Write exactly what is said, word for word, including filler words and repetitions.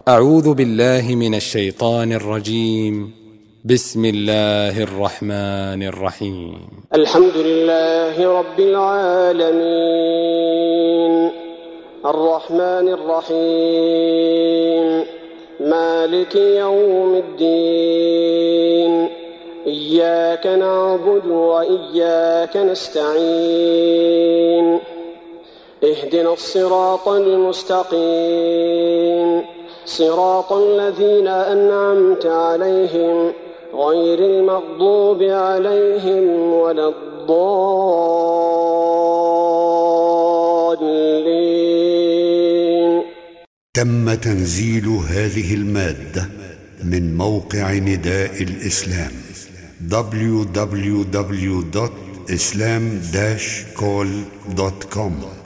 أعوذ بالله من الشيطان الرجيم. بسم الله الرحمن الرحيم. الحمد لله رب العالمين الرحمن الرحيم مالك يوم الدين إياك نعبد وإياك نستعين اهدنا الصراط المستقيم صراط الذين أنعمت عليهم غير المغضوب عليهم ولا الضالين. تم تنزيل هذه المادة من موقع نداء الإسلام دبليو دبليو دبليو دوت إسلام داش كول دوت كوم.